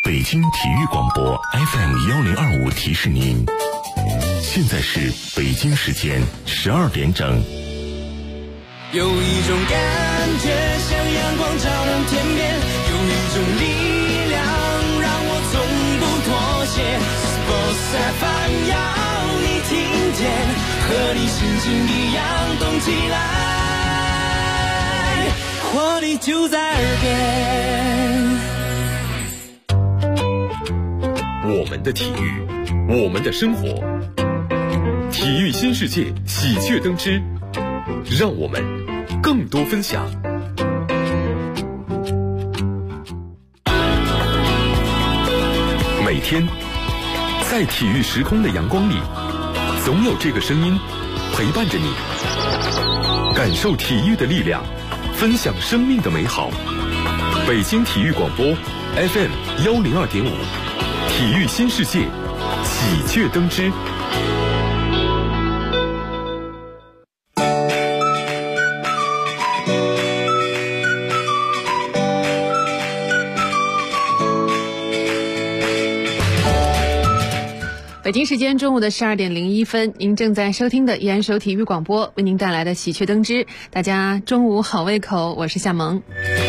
北京体育广播 FM1025提示您，现在是北京时间12点整。 有一种感觉像阳光照亮天边，有一种力量让我从不妥协。Sports FM 要你听见，和你心情一样动起来，活力就在耳边。 我们的体育，我们的生活，体育新世界喜鹊登之，让我们更多分享。每天在体育时空的阳光里，总有这个声音陪伴着你，感受体育的力量，分享生命的美好。北京体育广播 FM102.5，体育新世界喜鹊登之。 北京时间中午的12点01分，您正在收听的依然是体育广播为您带来的喜鹊登之。大家中午好胃口，我是夏萌。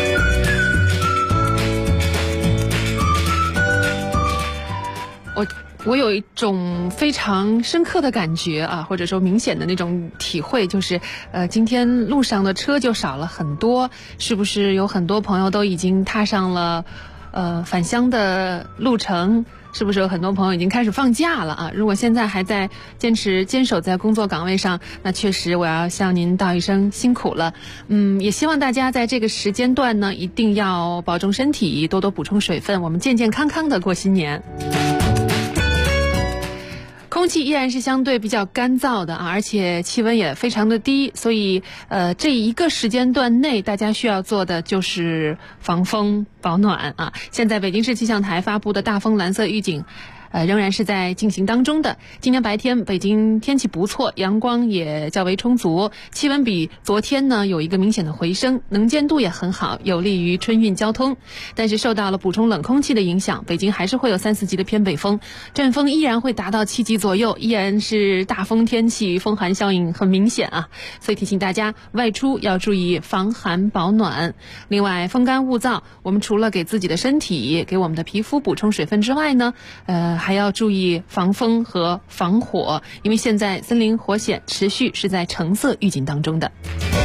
我有一种非常深刻的感觉啊，或者说明显的那种体会，就是今天路上的车就少了很多，是不是有很多朋友都已经踏上了返乡的路程？是不是有很多朋友已经开始放假了啊？如果现在还在坚守在工作岗位上，那确实我要向您道一声辛苦了。也希望大家在这个时间段呢，一定要保重身体，多多补充水分，我们健健康康的过新年。空气依然是相对比较干燥的啊，而且气温也非常的低，所以这一个时间段内大家需要做的就是防风保暖啊。现在北京市气象台发布的大风蓝色预警仍然是在进行当中的。今天白天北京天气不错，阳光也较为充足，气温比昨天呢有一个明显的回升，能见度也很好，有利于春运交通。但是受到了补充冷空气的影响，北京还是会有3、4级的偏北风，阵风依然会达到7级左右，依然是大风天气，风寒效应很明显啊。所以提醒大家外出要注意防寒保暖。另外风干物燥，我们除了给自己的身体给我们的皮肤补充水分之外呢，还要注意防风和防火，因为现在森林火险持续是在橙色预警当中的。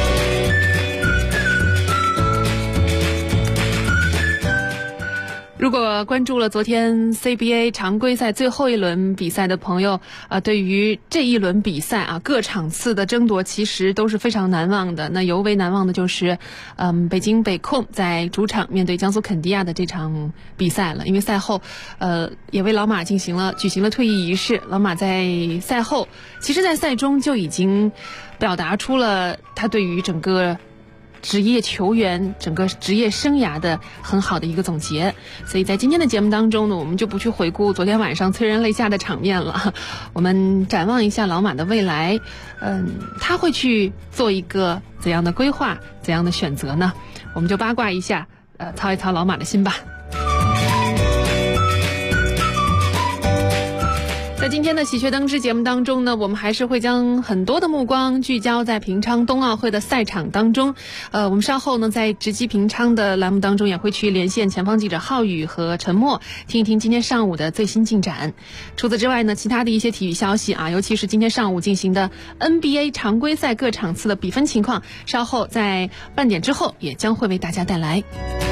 如果关注了昨天 CBA 常规赛最后一轮比赛的朋友对于这一轮比赛啊各场次的争夺其实都是非常难忘的。那尤为难忘的就是北京北控在主场面对江苏肯迪亚的这场比赛了。因为赛后也为老马举行了退役仪式。老马在赛后其实在赛中就已经表达出了他对于整个职业球员整个职业生涯的很好的一个总结。所以在今天的节目当中呢，我们就不去回顾昨天晚上催人泪下的场面了，我们展望一下老马的未来。他会去做一个怎样的规划，怎样的选择呢？我们就八卦一下，操一操老马的心吧。在今天的喜鹊登之节目当中呢，我们还是会将很多的目光聚焦在平昌冬奥会的赛场当中。我们稍后呢在直击平昌的栏目当中也会去连线前方记者浩宇和陈默，听一听今天上午的最新进展。除此之外呢，其他的一些体育消息啊，尤其是今天上午进行的 NBA 常规赛各场次的比分情况，稍后在半点之后也将会为大家带来。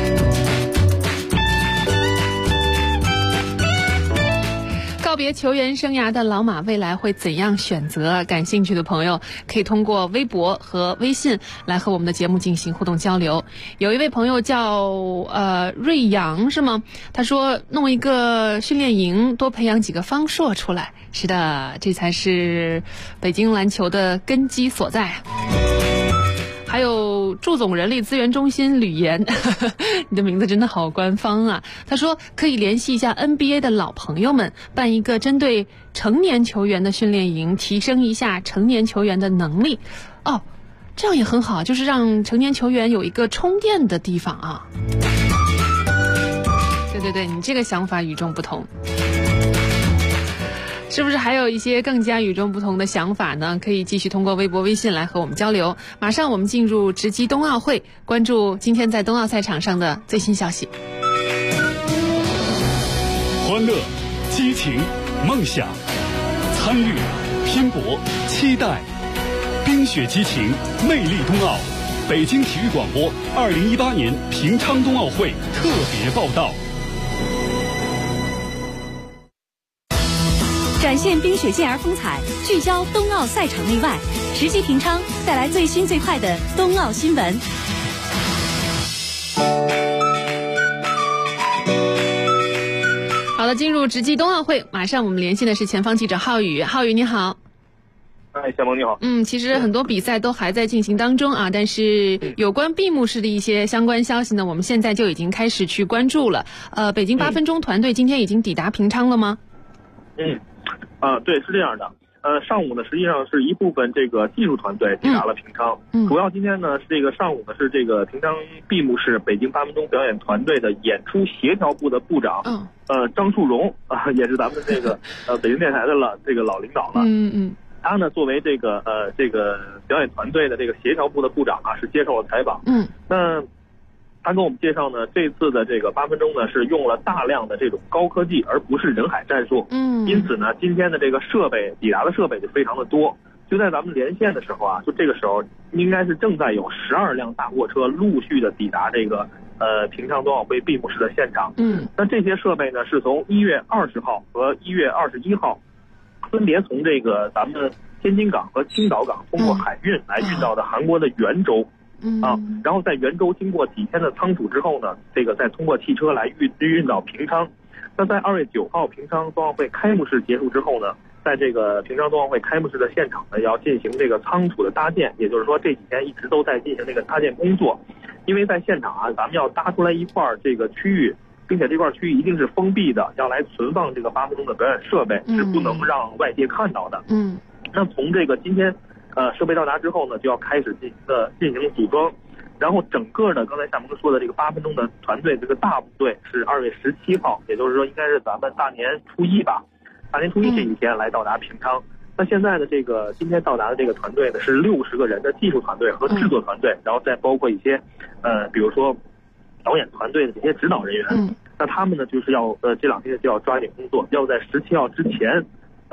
告别球员生涯的老马未来会怎样选择？感兴趣的朋友可以通过微博和微信来和我们的节目进行互动交流。有一位朋友叫瑞阳是吗？他说弄一个训练营，多培养几个方硕出来。是的，这才是北京篮球的根基所在。还有祝总人力资源中心吕岩你的名字真的好官方啊。他说可以联系一下 NBA 的老朋友们，办一个针对成年球员的训练营，提升一下成年球员的能力。这样也很好，就是让成年球员有一个充电的地方啊。 对，你这个想法与众不同。是不是还有一些更加与众不同的想法呢？可以继续通过微博、微信来和我们交流。马上我们进入直击冬奥会，关注今天在冬奥赛场上的最新消息。 欢乐、激情、梦想，参与、拼搏、期待，冰雪激情，魅力冬奥。北京体育广播2018年平昌冬奥会特别报道。 展现冰雪健儿风采，聚焦冬奥赛场内外，直击平昌，带来最新最快的冬奥新闻。 好了，进入直击冬奥会，马上我们联系的是前方记者浩宇。浩宇你好。 夏萌你好。 其实很多比赛都还在进行当中啊，但是有关闭幕式的一些相关消息呢，我们现在就已经开始去关注了。北京8分钟团队今天已经抵达平昌了吗？ 对，是这样的。上午呢，实际上是一部分这个技术团队抵达了平昌。主要今天呢是这个上午呢是这个平昌闭幕式北京8分钟表演团队的演出协调部的部长，张树荣也是咱们这个北京电台的这个老领导了。他呢作为这个表演团队的这个协调部的部长啊，是接受了采访。那他跟我们介绍呢，这次的这个8分钟呢是用了大量的这种高科技，而不是人海战术。因此呢，今天的这个抵达的设备就非常的多。就在咱们连线的时候啊，就这个时候应该是正在有12辆大货车陆续的抵达这个平昌冬奥会闭幕式的现场。那这些设备呢是从1月20号和1月21号分别从这个咱们天津港和青岛港通过海运来运到的韩国的元州。然后在元州经过几天的仓储之后呢，这个再通过汽车来运到平昌。那在2月9号平昌冬奥会开幕式结束之后呢，在这个平昌冬奥会开幕式的现场呢，要进行这个仓储的搭建，也就是说这几天一直都在进行这个搭建工作。因为在现场啊，咱们要搭出来一块这个区域，并且这块区域一定是封闭的，要来存放这个8分钟的表演设备，是不能让外界看到的。那从这个今天设备到达之后呢，就要开始进行组装。然后整个的刚才夏萌说的这个8分钟的团队，这个大部队是2月17号，也就是说应该是咱们大年初一吧，大年初一这几天来到达平昌。那现在的这个今天到达的这个团队呢，是60个人的技术团队和制作团队，然后再包括一些比如说导演团队的这些指导人员。那他们呢就是要这2天就要抓紧工作，要在17号之前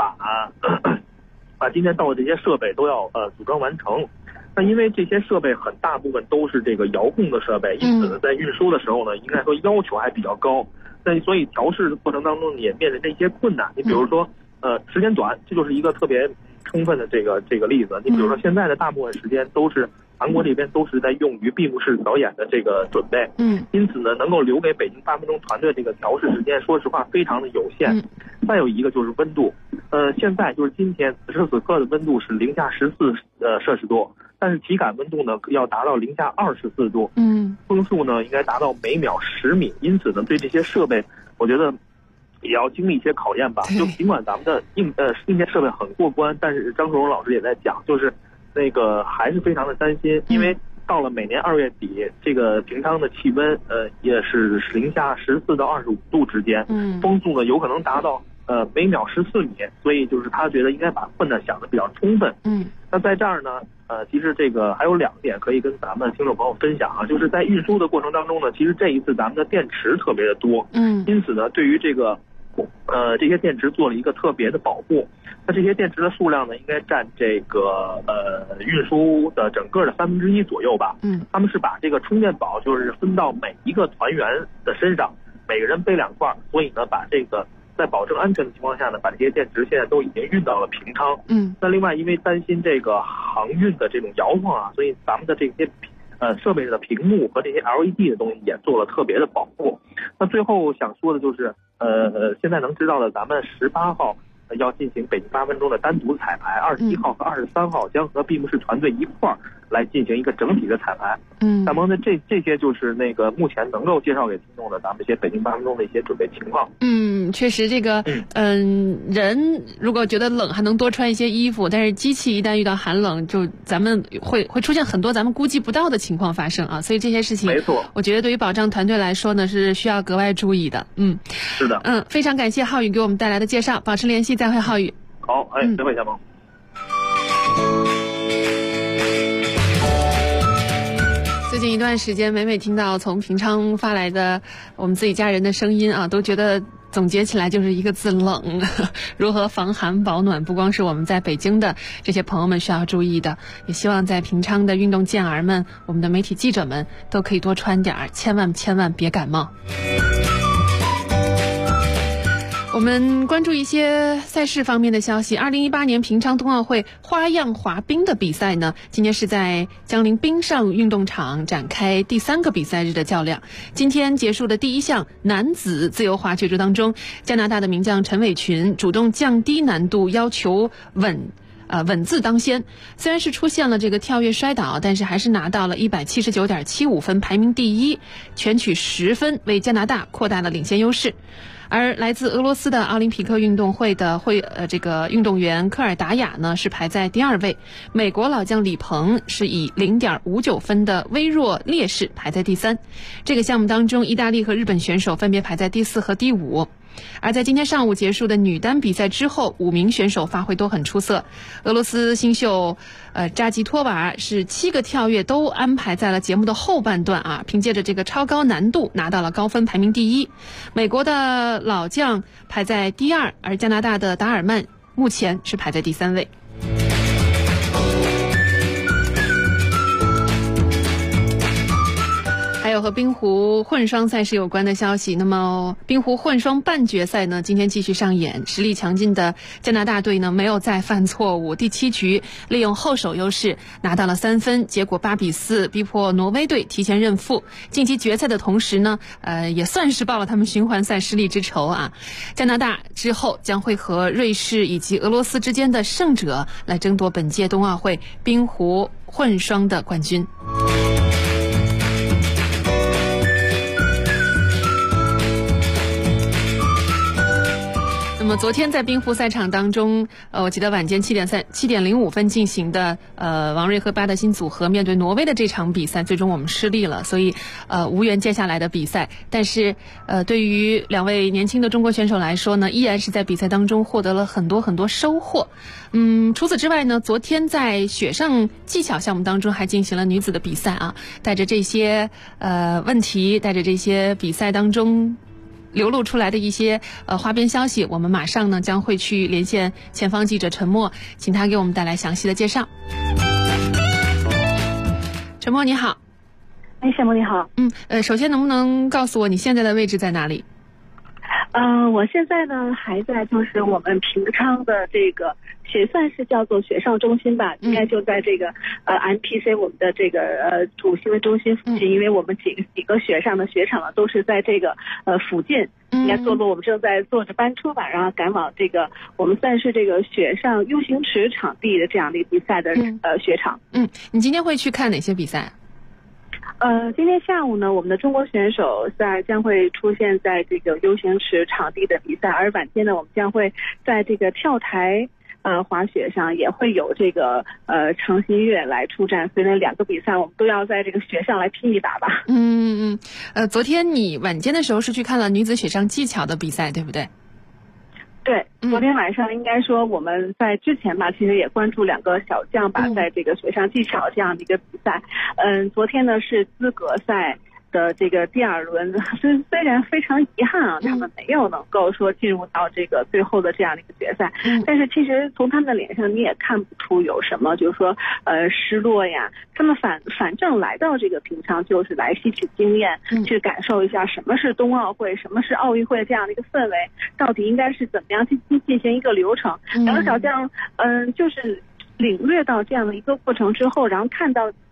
把今天到的这些设备都要组装完成。那因为这些设备很大部分都是这个遥控的设备，因此呢在运输的时候呢，应该说要求还比较高。那所以调试的过程当中也面临着一些困难。你比如说时间短，这就是一个特别充分的这个例子。你比如说现在的大部分时间都是韩国这边都是在用于闭幕式表演的这个准备。因此呢，能够留给北京8分钟团队这个调试时间，说实话非常的有限。再有一个就是温度，现在就是今天此时此刻的温度是零下14摄氏度，但是体感温度呢要达到零下24度。风速呢应该达到每秒10米。因此呢，对这些设备，我觉得也要经历一些考验吧。就尽管咱们的硬件设备很过关，但是张树荣老师也在讲，就是那个还是非常的担心，因为到了每年2月底，这个平昌的气温也是零下14到25度之间，风速呢有可能达到每秒14米，所以就是他觉得应该把困难想得比较充分。那在这儿呢，其实这个还有2点可以跟咱们听众朋友分享啊，就是在运输的过程当中呢，其实这一次咱们的电池特别的多，因此呢，对于这个这些电池做了一个特别的保护。那这些电池的数量呢，应该占这个运输的整个的1/3左右吧。他们是把这个充电宝就是分到每一个团员的身上，每个人背2块，所以呢，把这个在保证安全的情况下呢，把这些电池现在都已经运到了平昌。那另外因为担心这个航运的这种摇晃啊，所以咱们的这些设备的屏幕和这些 LED 的东西也做了特别的保护。那最后想说的就是现在能知道的，咱们18号要进行北京8分钟的单独彩排，21号和23号将和闭幕式团队一块儿来进行一个整体的彩排。那么呢，这些就是那个目前能够介绍给听众的咱们这些北京8分钟的一些准备情况。 确实这个人如果觉得冷还能多穿一些衣服，但是机器一旦遇到寒冷，就咱们会出现很多咱们估计不到的情况发生啊。所以这些事情， 没错， 我觉得对于保障团队来说呢，是需要格外注意的。 是的。 非常感谢浩宇给我们带来的介绍，保持联系，再会浩宇。 好，再会，夏萌。 最近一段时间，每听到从平昌发来的我们自己家人的声音啊，都觉得总结起来就是一个字：冷。如何防寒保暖，不光是我们在北京的这些朋友们需要注意的，也希望在平昌的运动健儿们，我们的媒体记者们都可以多穿点儿，千万别感冒。我们关注一些赛事方面的消息。2018年平昌冬奥会花样滑冰的比赛呢，今天是在江陵冰上运动场展开第3个比赛日的较量。今天结束的第1项男子自由滑角逐当中，加拿大的名将陈伟群主动降低难度，要求稳字当先。虽然是出现了这个跳跃摔倒，但是还是拿到了179.75分，排名第1，全取10分，为加拿大扩大了领先优势。而来自俄罗斯的奥林匹克运动会的这个运动员科尔达雅呢，是排在第2位。美国老将李鹏是以0.59分的微弱劣势排在第3。这个项目当中，意大利和日本选手分别排在第4和第5。而在今天上午结束的女单比赛之后，5名选手发挥都很出色。俄罗斯新秀扎吉托娃是7个跳跃都安排在了节目的后半段啊，凭借着这个超高难度拿到了高分，排名第1。美国的老将排在第2，而加拿大的达尔曼目前是排在第3位。还有和冰壶混双赛事有关的消息。那么冰壶混双半决赛呢，今天继续上演。实力强劲的加拿大队呢，没有再犯错误，第7局利用后手优势拿到了3分，结果8-4逼迫挪威队提前认负。晋级决赛的同时呢，也算是报了他们循环赛失利之仇啊。加拿大之后将会和瑞士以及俄罗斯之间的胜者来争夺本届冬奥会冰壶混双的冠军。那么昨天在冰壶赛场当中，我记得晚间7:05分进行的王瑞和巴德辛组合面对挪威的这场比赛，最终我们失利了，所以无缘接下来的比赛。但是对于2位年轻的中国选手来说呢，依然是在比赛当中获得了很多收获。除此之外呢，昨天在雪上技巧项目当中还进行了女子的比赛啊，带着这些问题，带着这些比赛当中流露出来的一些花边消息，我们马上呢将会去连线前方记者陈默，请他给我们带来详细的介绍。陈默你好。 夏萌你好。 首先能不能告诉我你现在的位置在哪里？ 我现在呢还在就是我们平昌的这个也算是叫做雪上中心吧，应该就在这个MPC 我们的这个主新闻中心附近，因为我们几个雪上的雪场呢都是在这个附近，应该坐落我们正在坐着班车吧，然后赶往这个我们算是这个雪上 U 型池场地的这样的一个比赛的雪场。 你今天会去看哪些比赛？ 今天下午呢，我们的中国选手将会出现在这个 U 型池场地的比赛，而晚间呢，我们将会在这个跳台滑雪上也会有这个程新月来出战，所以呢2个比赛我们都要在这个雪上来拼一把吧。 昨天你晚间的时候是去看了女子雪上技巧的比赛，对不对？ 对，昨天晚上应该说我们在之前吧，其实也关注2个小将吧，在这个雪上技巧这样的一个比赛。昨天呢是资格赛的这个第2轮，虽然非常遗憾啊，他们没有能够说进入到这个最后的这样的一个决赛，但是其实从他们的脸上你也看不出有什么就是说失落呀，他们反正来到这个平昌就是来吸取经验，去感受一下什么是冬奥会，什么是奥运会这样的一个氛围，到底应该是怎么样去进行一个流程。2个小将就是领略到这样的一个过程之后，然后看到自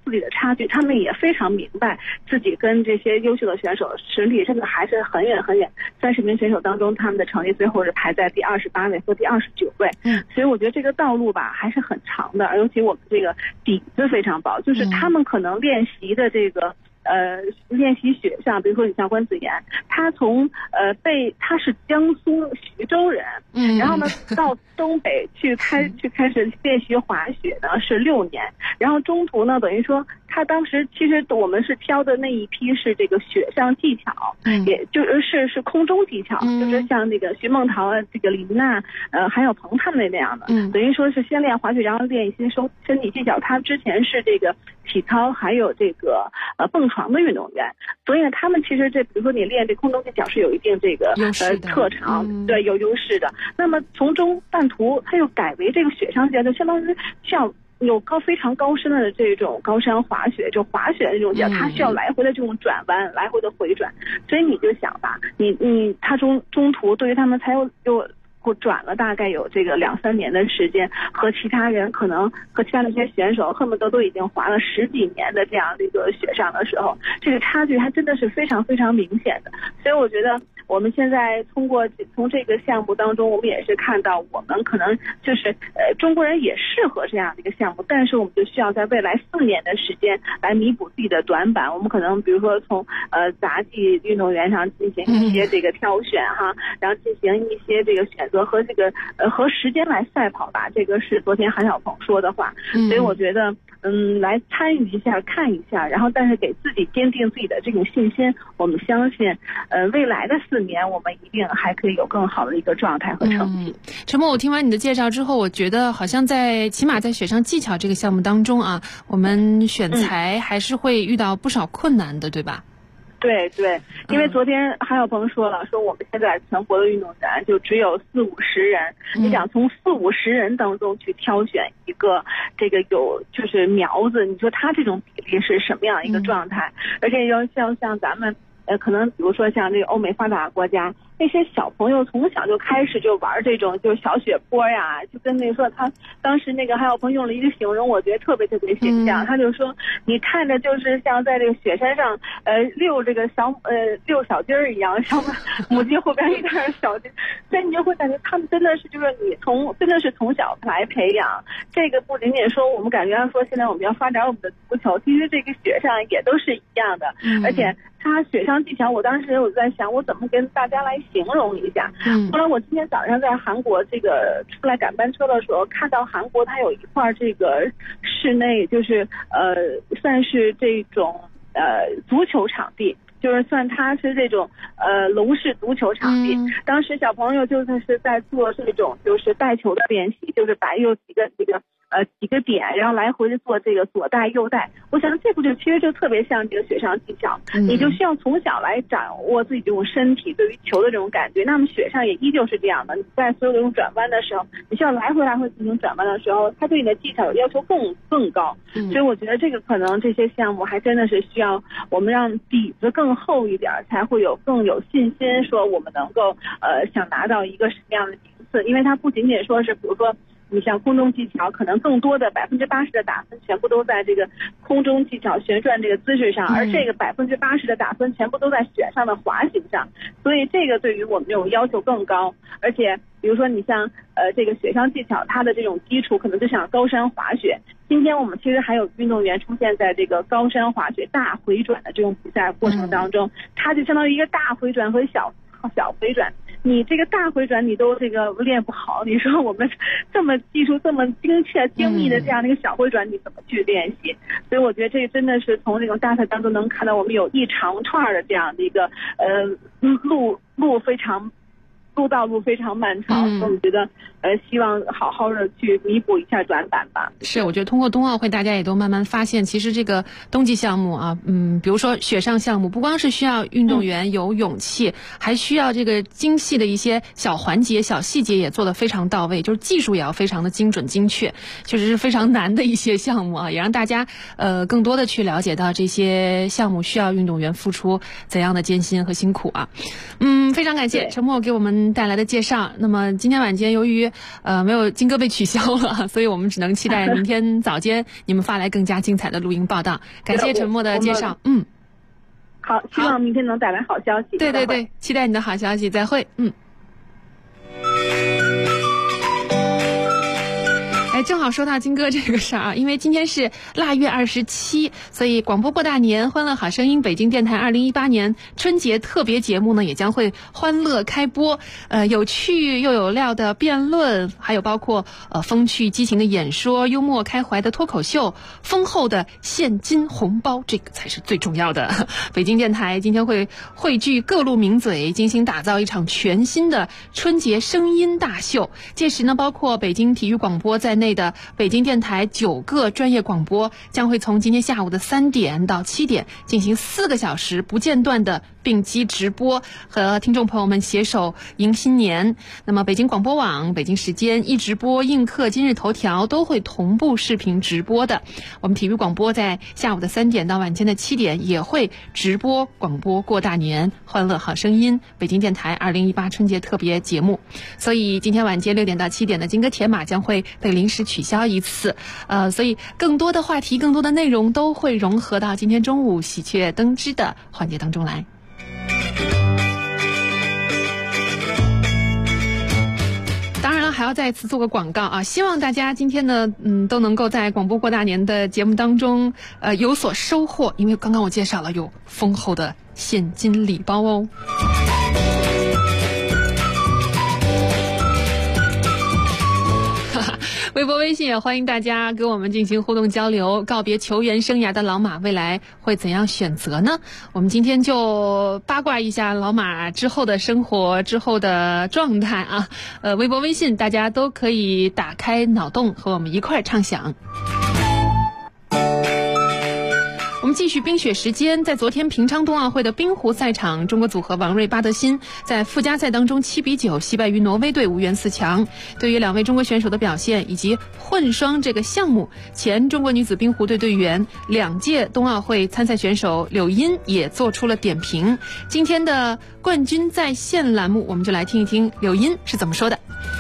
自己的差距，他们也非常明白自己跟这些优秀的选手实力真的还是很远很远。30名选手当中，他们的成绩最后是排在第28位和第29位。所以我觉得这个道路吧还是很长的，尤其我们这个底子非常薄，就是他们可能练习的这个练习雪上，比如说你像关子妍，他他是江苏徐州人，然后呢到东北去开始练习滑雪呢是6年，然后中途呢等于说他当时其实我们是挑的那一批是这个雪上技巧，也就是空中技巧，就是像那个徐梦桃啊、这个李娜、韩晓鹏他们那样的，等于说是先练滑雪，然后练一些身体技巧。他之前是这个体操还有这个蹦床的运动员，所以呢他们其实比如说你练这空中技巧是有一定这个特长，对，有优势的。那么从中半途他又改为这个雪上技巧，就相当于像有非常高深的这种高山滑雪，就滑雪的这种技巧，它需要来回的这种转弯，来回的回转。所以你就想吧，他中途对于他们才又转了大概有这个2-3年的时间，和其他人可能和其他那些选手恨不得都已经滑了10几年的这样的一个雪上的时候，这个差距还真的是非常非常明显的。所以我觉得我们现在从这个项目当中，我们也是看到我们可能就是中国人也适合这样的一个项目，但是我们就需要在未来4年的时间来弥补自己的短板。我们可能比如说从杂技运动员上进行一些这个挑选哈，然后进行一些这个选择和这个和时间来赛跑吧，这个是昨天韩晓鹏说的话。所以我觉得来参与一下看一下，然后但是给自己坚定自己的这种信心，我们相信未来的4年我们一定还可以有更好的一个状态和成绩。 陈默，我听完你的介绍之后，我觉得好像起码在雪上技巧这个项目当中啊，我们选材还是会遇到不少困难的，对吧？ 对，因为昨天韩晓鹏说了，说我们现在全国的运动员就只有40-50人，你想从40-50人当中去挑选一个这个有就是苗子，你说他这种比例是什么样一个状态？而且要像咱们可能比如说像这个欧美发达国家，那些小朋友从小就开始就玩这种就是小雪坡呀，就跟那个说他当时那个韩晓鹏用了一个形容，我觉得特别形象。他就说你看着就是像在这个雪山上遛这个遛小鸡儿一样，像母鸡后边一点小鸡，所以你就会感觉他们真的是就是真的是从小来培养。这个不仅仅说我们感觉说现在我们要发展我们的足球，其实这个雪上也都是一样的，而且他雪上技巧，我当时我在想我怎么跟大家来形容一下。后来我今天早上在韩国这个出来赶班车的时候，看到韩国它有一块这个室内就是算是这种足球场地，就是算它是这种龙式足球场地。当时小朋友就是在做这种就是带球的练习，就是摆有几个点，然后来回的做这个左带右带。我想这不其实就特别像这个雪上技巧，你就需要从小来掌握自己这种身体对于球的这种感觉。那么雪上也依旧是这样的，你在所有的这种转弯的时候，你需要来回进行转弯的时候，它对你的技巧要求更高。所以我觉得这个可能这些项目还真的是需要我们让底子更厚一点，才会更有信心说我们能够想拿到一个什么样的名次。因为它不仅仅说是比如说你像空中技巧，可能更多的80%的打分全部都在这个空中技巧旋转这个姿势上，而这个80%的打分全部都在雪上的滑行上，所以这个对于我们这种要求更高。而且比如说你像这个雪上技巧，它的这种基础可能就像高山滑雪。今天我们其实还有运动员出现在这个高山滑雪大回转的这种比赛过程当中，它就相当于一个大回转和小回转。你这个大回转你都这个练不好，你说我们这么技术这么精密的这样的一个小回转你怎么去练习？所以我觉得这真的是从这种大赛当中能看到我们有一长串的这样的一个道路非常漫长。所以我觉得希望好好的去弥补一下短板吧。 是，我觉得通过冬奥会大家也都慢慢发现，其实这个冬季项目啊，比如说雪上项目，不光是需要运动员有勇气，还需要这个精细的一些小环节小细节也做得非常到位，就是技术也要非常的精准精确，确实是非常难的一些项目啊，也让大家更多的去了解到这些项目需要运动员付出怎样的艰辛和辛苦啊。非常感谢陈默给我们们带来的介绍。那么今天晚间由于没有金哥被取消了，所以我们只能期待明天早间你们发来更加精彩的录音报道。感谢陈默的介绍。 好，希望明天能带来好消息。 对对对，期待你的好消息，再会。正好说到金哥这个事儿啊，因为今天是腊月27，所以广播过大年，欢乐好声音北京电台2018年春节特别节目呢也将会欢乐开播。有趣又有料的辩论，还有包括风趣激情的演说，幽默开怀的脱口秀，丰厚的现金红包，这个才是最重要的。北京电台今天会汇聚各路名嘴，精心打造一场全新的春节声音大秀。届时呢，包括北京体育广播在内的北京电台9个专业广播将会从今天下午的3点到7点进行4个小时不间断的并机直播，和听众朋友们携手迎新年。那么北京广播网、北京时间、一直播、映客、今日头条都会同步视频直播的。我们体育广播在下午的3点到晚间的7点也会直播广播过大年，欢乐好声音北京电台2018春节特别节目。所以今天晚间6点到7点的金哥铁马将会被临时取消一次，所以更多的话题、更多的内容都会融合到今天中午喜鹊登枝的环节当中来。当然了，还要再次做个广告啊！希望大家今天呢，都能够在广播过大年的节目当中，有所收获，因为刚刚我介绍了有丰厚的现金礼包哦。微博微信也欢迎大家跟我们进行互动交流。告别球员生涯的老马未来会怎样选择呢？我们今天就八卦一下老马之后的生活、之后的状态啊。微博微信大家都可以打开脑洞和我们一块畅想。我们继续冰雪时间，在昨天平昌冬奥会的冰壶赛场，中国组合王睿、巴德辛在附加赛当中7-9惜败于挪威队，无缘4强。对于2位中国选手的表现以及混双这个项目，前中国女子冰壶队队员、2届冬奥会参赛选手柳茵也做出了点评。今天的冠军在线栏目，我们就来听一听柳茵是怎么说的。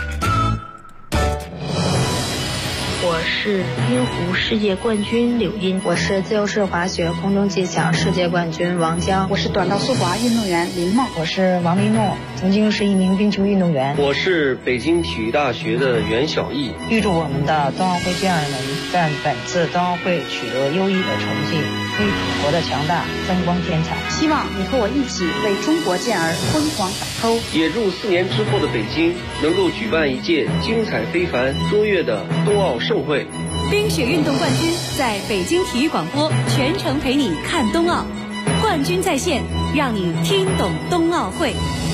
我是冰壶世界冠军柳茵， 我是自由式滑雪空中技巧世界冠军王江， 我是短道速滑运动员林梦， 我是王丽诺，曾经是一名冰球运动员。 我是北京体育大学的袁晓毅。 预祝我们的冬奥会健儿们在本次冬奥会取得优异的成绩，为祖国的强大增光添彩。 希望你和我一起为中国健儿辉煌打 call。 也祝4年之后的北京能够举办一届精彩非凡、卓越的冬奥盛会。 冰雪运动冠军在北京体育广播全程陪你看冬奥，冠军在线，让你听懂冬奥会。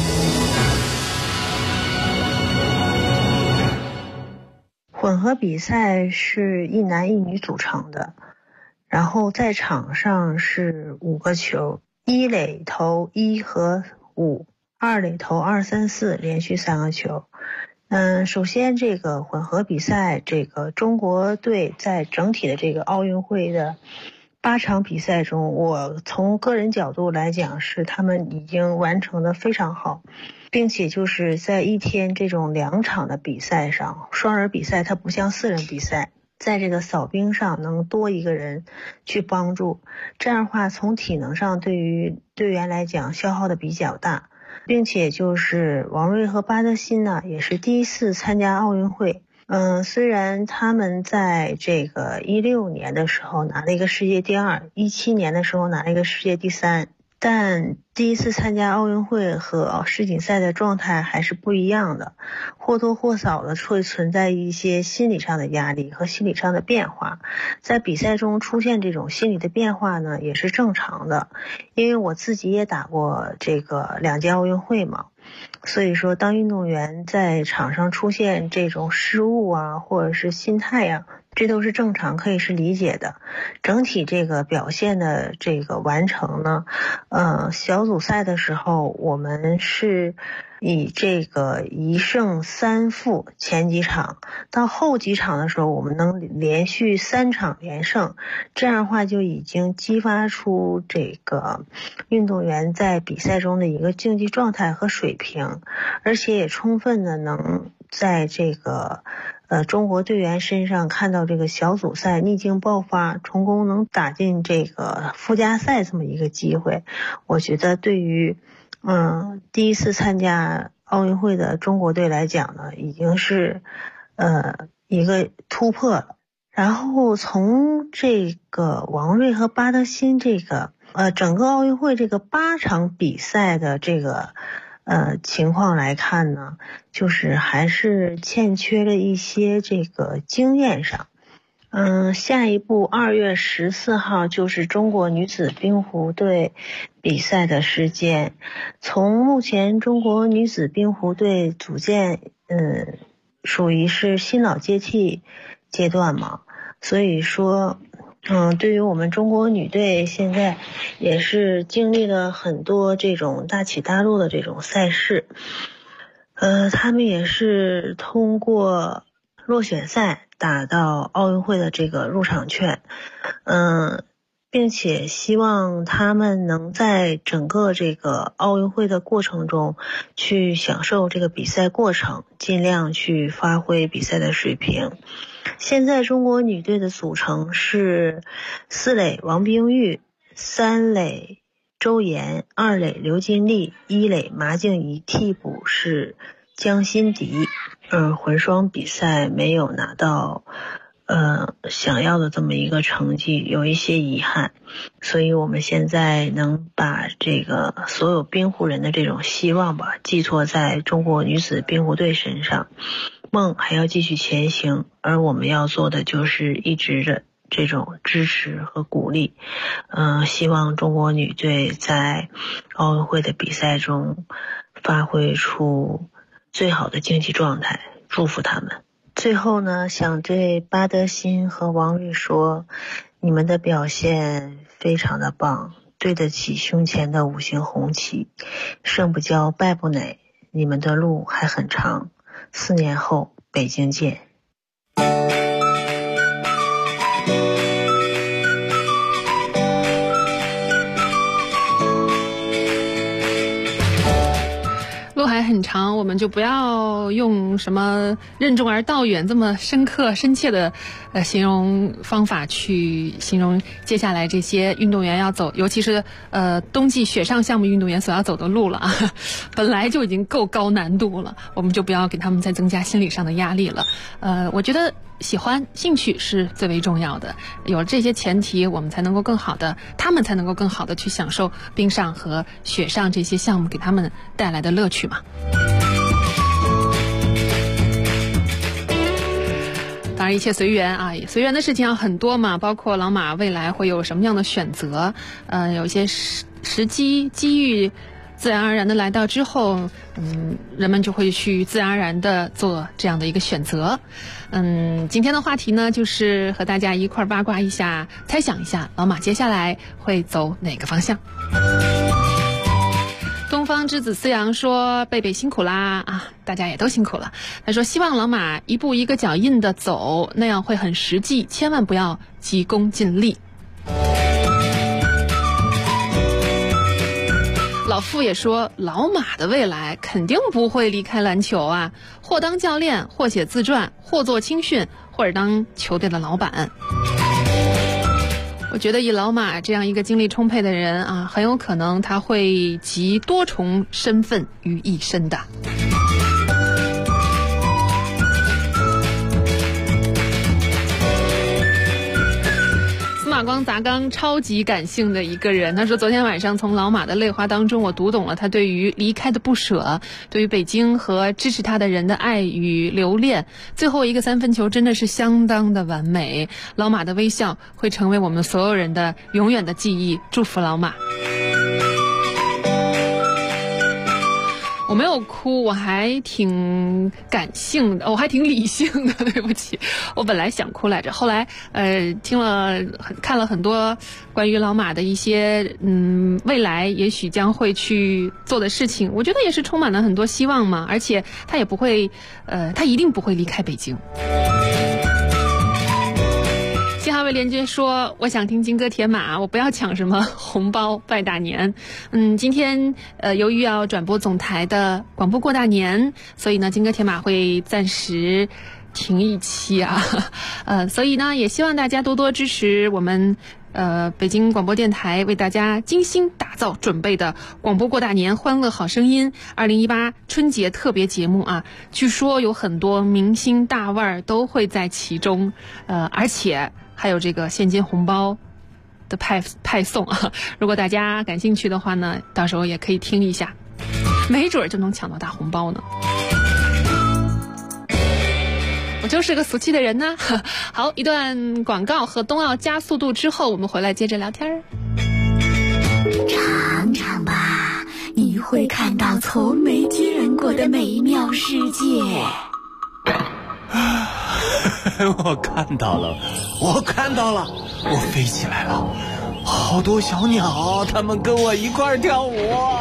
混合比赛是一男一女组成的，然后在场上是5个球，一垒投1和5，二垒投2、3、4，连续3个球。首先这个混合比赛，这个中国队在整体的这个奥运会的8场比赛中，我从个人角度来讲，是他们已经完成的非常好，并且就是在一天这种2场的比赛上，双人比赛它不像4人比赛，在这个扫冰上能多一个人去帮助，这样的话从体能上对于队员来讲消耗的比较大。并且就是王睿和巴德辛呢，也是第一次参加奥运会。虽然他们在这个16年的时候拿了一个世界第2， 17年的时候拿了一个世界第3，但第一次参加奥运会和世锦赛的状态还是不一样的，或多或少的会存在一些心理上的压力和心理上的变化。在比赛中出现这种心理的变化呢，也是正常的，因为我自己也打过这个2届奥运会嘛，所以说当运动员在场上出现这种失误啊，或者是心态啊这都是正常，可以是理解的。整体这个表现的这个完成呢，小组赛的时候我们是以这个1胜3负前几场，到后几场的时候我们能连续3场连胜，这样的话就已经激发出这个运动员在比赛中的一个竞技状态和水平，而且也充分的能在这个中国队员身上看到这个小组赛逆境爆发，成功能打进这个附加赛这么一个机会，我觉得对于第一次参加奥运会的中国队来讲呢，已经是一个突破了。然后从这个王睿和巴德辛这个整个奥运会这个8场比赛的这个情况来看呢，就是还是欠缺了一些这个经验上。下一步2月14号就是中国女子冰壶队比赛的时间。从目前中国女子冰壶队组建，属于是新老接替阶段嘛，所以说对于我们中国女队现在也是经历了很多这种大起大落的这种赛事，他们也是通过落选赛打到奥运会的这个入场券，并且希望他们能在整个这个奥运会的过程中去享受这个比赛过程，尽量去发挥比赛的水平。现在中国女队的组成是4垒王冰玉，3垒周岩，2垒刘金丽，1垒马静怡，替补是江心迪。混双比赛没有拿到想要的这么一个成绩，有一些遗憾，所以我们现在能把这个所有冰壶人的这种希望吧寄托在中国女子冰壶队身上，梦还要继续前行，而我们要做的就是一直的这种支持和鼓励。希望中国女队在奥运会的比赛中发挥出最好的竞技状态，祝福他们。最后呢，想对巴德辛和王睿说，你们的表现非常的棒，对得起胸前的5星红旗，胜不骄败不馁，你们的路还很长，4年后北京见。 路还很长，我们就不要用什么任重而道远这么深刻深切的形容方法去形容接下来这些运动员要走，尤其是冬季雪上项目运动员所要走的路了啊，本来就已经够高难度了，我们就不要给他们再增加心理上的压力了。我觉得喜欢兴趣是最为重要的，有了这些前提，我们才能够更好的，他们才能够更好的去享受冰上和雪上这些项目给他们带来的乐趣嘛。当然一切随缘啊，随缘的事情要很多嘛，包括老马未来会有什么样的选择，有一些时机机遇自然而然的来到之后，人们就会去自然而然的做这样的一个选择。今天的话题呢，就是和大家一块八卦一下，猜想一下老马接下来会走哪个方向。东方之子思阳说，贝贝辛苦啦啊，大家也都辛苦了。他说希望老马一步一个脚印的走，那样会很实际，千万不要急功近利。老傅也说，老马的未来肯定不会离开篮球啊，或当教练，或写自传，或做青训，或者当球队的老板。我觉得以老马这样一个精力充沛的人啊，很有可能他会集多重身份于一身的。马光砸缸超级感性的一个人，他说昨天晚上从老马的泪花当中，我读懂了他对于离开的不舍，对于北京和支持他的人的爱与留恋。最后一个3分球真的是相当的完美，老马的微笑会成为我们所有人的永远的记忆，祝福老马。 我没有哭，我还挺感性的，我还挺理性的。对不起，我本来想哭来着，后来看了很多关于老马的一些未来也许将会去做的事情，我觉得也是充满了很多希望嘛。而且他也不会，他一定不会离开北京。新哈维连接说，我想听金戈铁马，我不要抢什么红包拜大年。今天由于要转播总台的广播过大年，所以呢金戈铁马会暂时停一期啊。所以呢也希望大家多多支持我们北京广播电台为大家精心打造准备的广播过大年欢乐好声音2018春节特别节目啊。据说有很多明星大腕儿都会在其中，而且还有这个现金红包的派送啊。如果大家感兴趣的话呢，到时候也可以听一下，没准就能抢到大红包呢。我就是个俗气的人呢。好，一段广告和冬奥加速度之后，我们回来接着聊天。 尝尝吧，你会看到从没见过的美妙世界。 我看到了，我飞起来了，好多小鸟，它们跟我一块跳舞。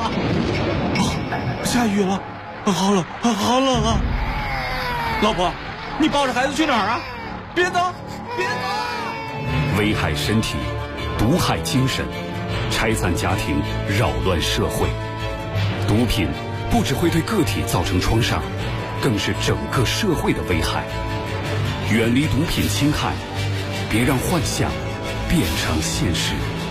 下雨了，好冷啊！老婆，你抱着孩子去哪儿啊？别走！ 危害身体，毒害精神，拆散家庭，扰乱社会。毒品不只会对个体造成创伤，更是整个社会的危害。远离毒品侵害，别让幻想变成现实。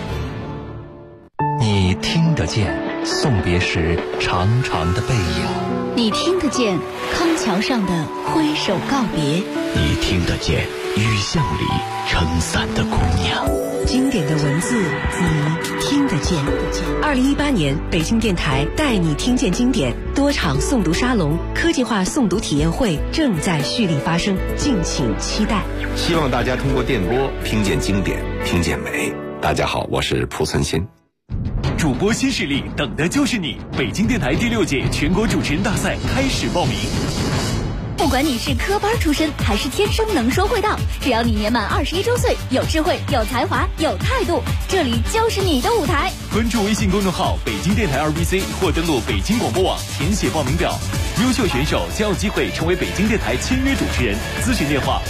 你听得见送别时长长的背影， 你听得见康桥上的挥手告别， 你听得见雨巷里撑伞的姑娘。 经典的文字你听得见。2018年北京电台带你听见经典多场诵读沙龙、科技化诵读体验会正在蓄力发生，敬请期待。 希望大家通过电波听见经典，听见美。大家好，我是濮存昕。 主播新势力，等的就是你！北京电台第6届全国主持人大赛开始报名。 不管你是科班出身还是天生能说会道，只要你年满21周岁，有智慧、有才华、有态度，这里就是你的舞台。 关注微信公众号北京电台2BC 或登录北京广播网填写报名表，优秀选手将有机会成为北京电台签约主持人。咨询电话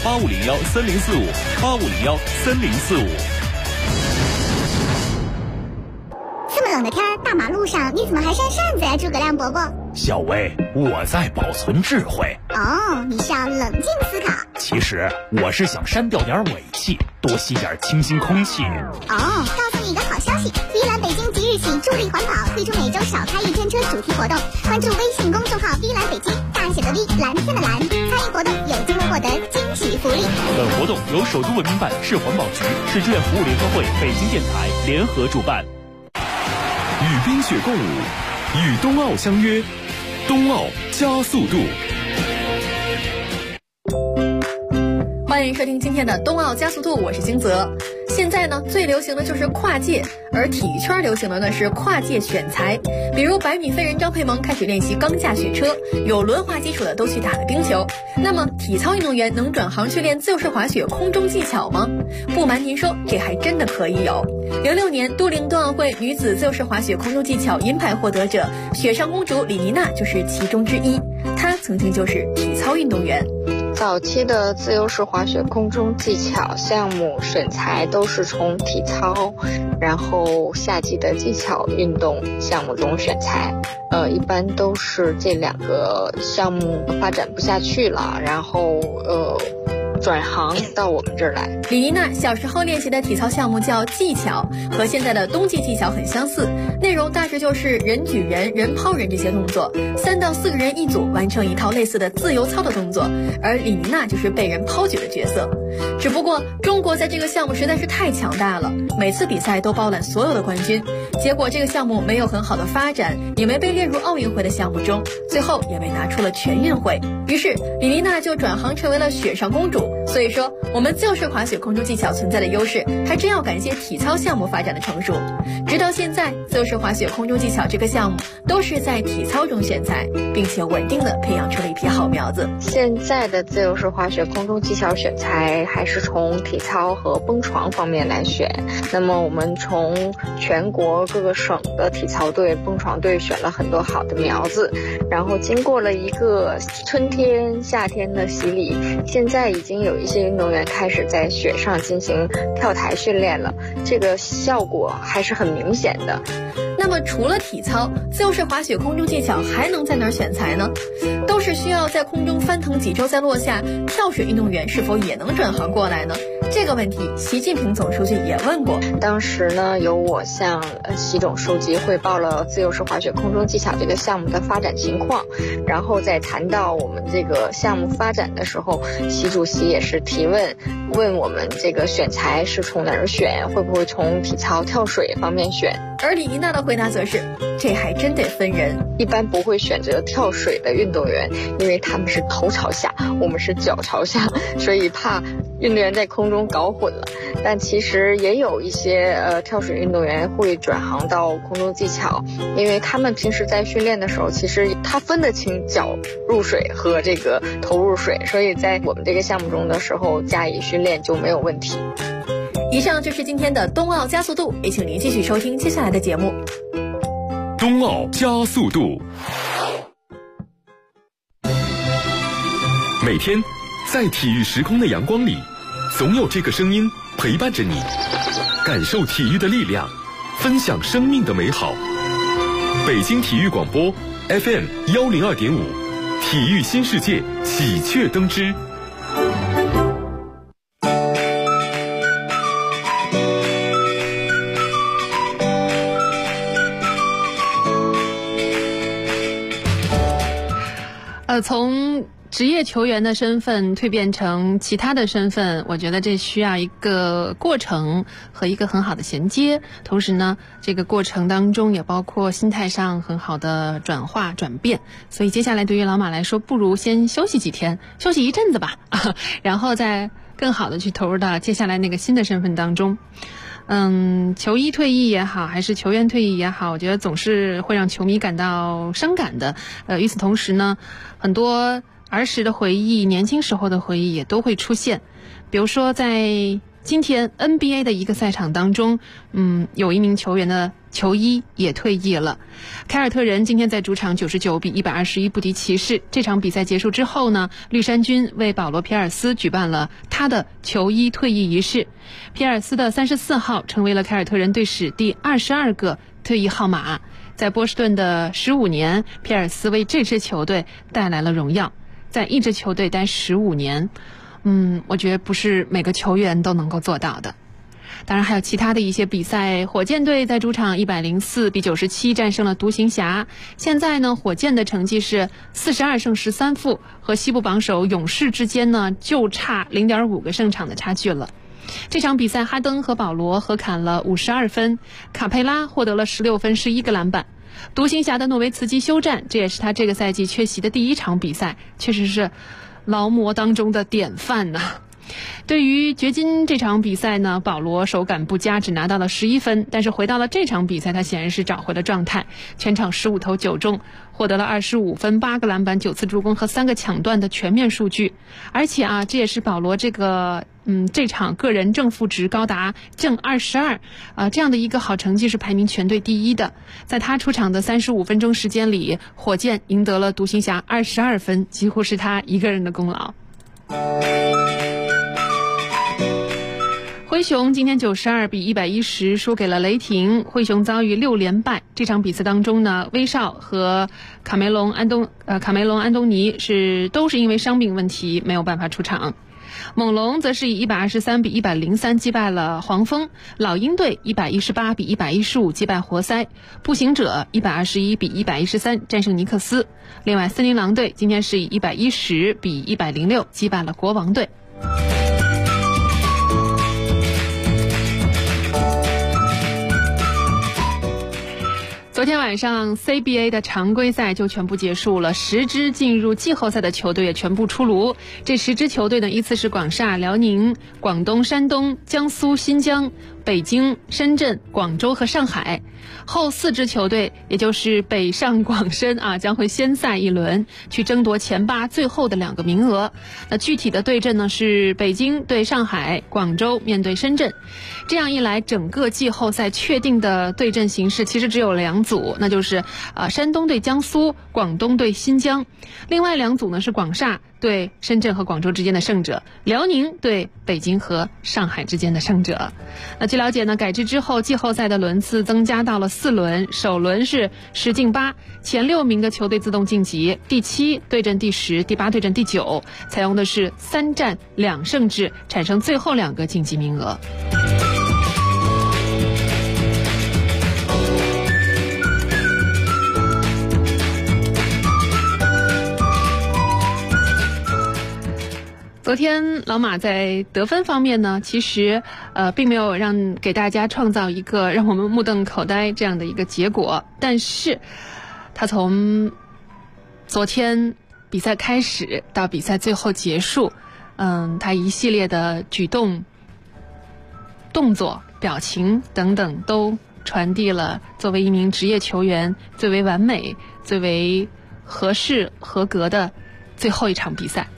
85013045，85013045。 这么冷的天，大马路上你怎么还扇扇子呀，诸葛亮伯伯？ 小薇，我在保存智慧。 哦，你是要冷静思考。 其实我是想删掉点尾气，多吸点清新空气。 哦，告诉你一个好消息，迪兰北京即日起助力环保，推出每周少开1天车主题活动。关注微信公众号迪兰北京，大写的 V， 蓝天的蓝，参与活动有机会获得惊喜福利。 本活动由首都文明办、市环保局、市志愿服务联合会、北京电台联合主办。 与冰雪共舞，与冬奥相约，冬奥加速度。 欢迎收听今天的冬奥加速度，我是金泽。现在呢，最流行的就是跨界，而体育圈流行的呢是跨界选材。比如100米飞人张佩萌开始练习钢架雪车，有轮滑基础的都去打了冰球。那么体操运动员能转行去练自由式滑雪空中技巧吗？不瞒您说，这还真的可以有。06年都灵冬奥会女子自由式滑雪空中技巧银牌获得者雪上公主李妮娜就是其中之一，她曾经就是体操运动员。 早期的自由式滑雪空中技巧项目选材都是从体操，然后夏季的技巧运动项目中选材，一般都是这2个项目发展不下去了，然后转行到我们这儿来。 李妮娜小时候练习的体操项目叫技巧，和现在的冬季技巧很相似，内容大致就是人举人、人抛人这些动作，3到4个人一组完成一套类似的自由操的动作，而李妮娜就是被人抛举的角色。只不过中国在这个项目实在是太强大了，每次比赛都包揽所有的冠军，结果这个项目没有很好的发展，也没被列入奥运会的项目中，最后也被拿出了全运会。于是李妮娜就转行成为了雪上公主， 所以说，我们自由式滑雪空中技巧存在的优势，还真要感谢体操项目发展的成熟。直到现在，自由式滑雪空中技巧这个项目都是在体操中选材，并且稳定的培养出了一批好苗子。 现在的自由式滑雪空中技巧选材还是从体操和蹦床方面来选。那么我们从全国各个省的体操队、蹦床队选了很多好的苗子，然后经过了一个春天、夏天的洗礼，现在已经有一些运动员开始在雪上进行跳台训练了，这个效果还是很明显的。 那么除了体操，自由式滑雪空中技巧还能在哪儿选材呢？都是需要在空中翻腾几周再落下，跳水运动员是否也能转行过来呢？这个问题，习近平总书记也问过。 当时呢，由我向习总书记汇报了自由式滑雪空中技巧这个项目的发展情况，然后在谈到我们这个项目发展的时候，习主席也是提问我们这个选材是从哪儿选，会不会从体操、跳水方面选？ 而李一娜的回答则是，这还真得分人， 一般不会选择跳水的运动员，因为他们是头朝下，我们是脚朝下，所以怕运动员在空中搞混了。但其实也有一些跳水运动员会转行到空中技巧，因为他们平时在训练的时候，其实他分得清脚入水和这个头入水，所以在我们这个项目中的时候加以训练就没有问题。 以上就是今天的冬奥加速度，也请您继续收听接下来的节目。 冬奥加速度，每天在体育时空的阳光里，总有这个声音陪伴着你，感受体育的力量，分享生命的美好。北京体育广播 FM 102.5，体育新世界喜鹊登枝。 从职业球员的身份蜕变成其他的身份，我觉得这需要一个过程和一个很好的衔接，同时呢，这个过程当中也包括心态上很好的转化转变。所以接下来对于老马来说，不如先休息几天，休息一阵子吧，然后再更好的去投入到接下来那个新的身份当中。球衣退役也好，还是球员退役也好，我觉得总是会让球迷感到伤感的。与此同时呢，很多儿时的回忆、年轻时候的回忆也都会出现。比如说在今天 NBA 的一个赛场当中，有一名球员的球衣也退役了。凯尔特人今天在主场99-121不敌骑士。这场比赛结束之后呢，绿衫军为保罗·皮尔斯举办了他的球衣退役仪式。皮尔斯的34号成为了凯尔特人队史第22个退役号码。在波士顿的15年，皮尔斯为这支球队带来了荣耀。在一支球队待15年，我觉得不是每个球员都能够做到的。当然还有其他的一些比赛，火箭队在主场104-97战胜了独行侠。现在呢，火箭的成绩是42胜13负，和西部榜首勇士之间呢就差0.5个胜场的差距了。这场比赛，哈登和保罗合砍了52分，卡佩拉获得了16分11个篮板。独行侠的诺维茨基休战，这也是他这个赛季缺席的第一场比赛，确实是劳模当中的典范呐。对于掘金这场比赛呢，保罗手感不佳，只拿到了11分，但是回到了这场比赛，他显然是找回了状态，全场15投9中，获得了25分8个篮板9次助攻和3个抢断的全面数据。而且这也是保罗这场个人正负值高达正22，这样的一个好成绩是排名全队第一的。在他出场的35分钟时间里，火箭赢得了独行侠22分，几乎是他一个人的功劳。灰熊今天92-110输给了雷霆，灰熊遭遇6连败。这场比赛当中呢，威少和卡梅隆安东尼都是因为伤病问题没有办法出场。猛龙则是以123-103击败了黄蜂，老鹰队118-115击败活塞，步行者121-113战胜尼克斯。另外，森林狼队今天是以110-106击败了国王队。 昨天晚上 CBA 的常规赛就全部结束了，10支进入季后赛的球队也全部出炉。这10支球队呢，依次是广厦、辽宁、广东、山东、江苏、新疆、北京、深圳、广州和上海。后4支球队，也就是北上广深啊，将会先赛一轮，去争夺前8最后的2个名额。那具体的对阵呢，是北京对上海，广州面对深圳。这样一来，整个季后赛确定的对阵形势其实只有2组，那就是山东对江苏，广东对新疆。另外2组呢是广厦对深圳和广州之间的胜者，辽宁对北京和上海之间的胜者。那据了解呢，改制之后季后赛的轮次增加到了4轮，首轮是10进8，前6名的球队自动晋级，第7对阵第10，第8对阵第9，采用的是3战2胜制，产生最后2个晋级名额。昨天老马在得分方面呢，其实并没有给大家创造一个让我们目瞪口呆这样的一个结果，但是他从昨天比赛开始到比赛最后结束，他一系列的举动、动作、表情等等都传递了作为一名职业球员最为完美、最为合适、合格的最后一场比赛。